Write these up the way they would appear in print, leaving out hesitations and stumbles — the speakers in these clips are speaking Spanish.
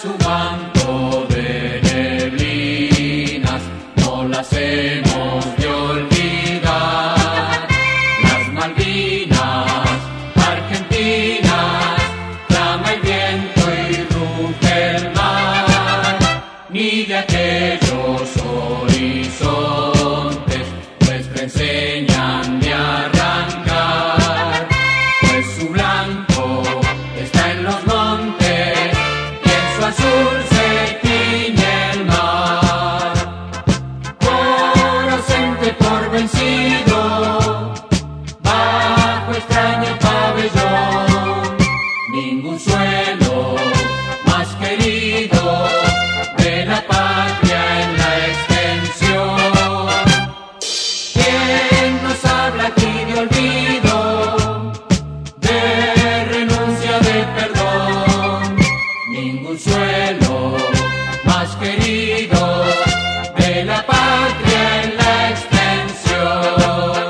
su manto de neblinas, no las hemos de olvidar. Las Malvinas, Argentinas, clama el viento y ruge el mar, ni de aquellos horizontes nuestra enseñan de arrancar, pues su blanco está en los montes y en su azul se tiñe el mar. Por ausente, por vencido, bajo extraño pabellón, ningún suelo más querido de la patria en la extensión. ¿Quién nos habla aquí de olvido, de renuncia, de perdón? Ningún suelo más querido de la patria en la extensión.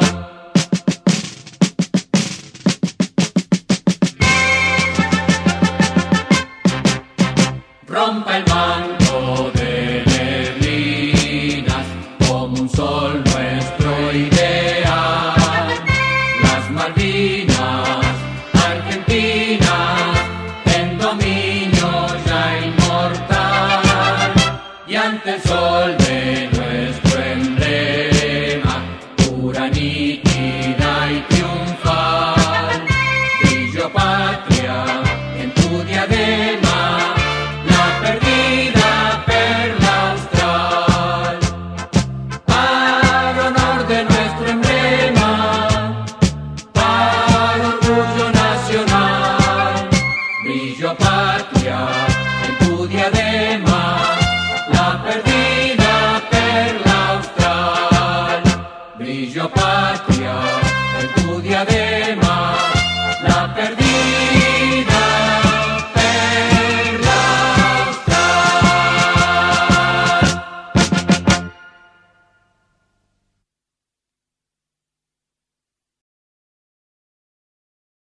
Rompa el manto de neblinas como un sol nuestro ideal. Las Malvinas, Argentinas, en dominio ya inmortal, y ante el sol de nuestro emblema, pura, nítida y triunfal, brillo patria en tu diadema, la perdida perla austral. Para honor de nuestro emblema, para orgullo nacional, brillo patria en tu diadema.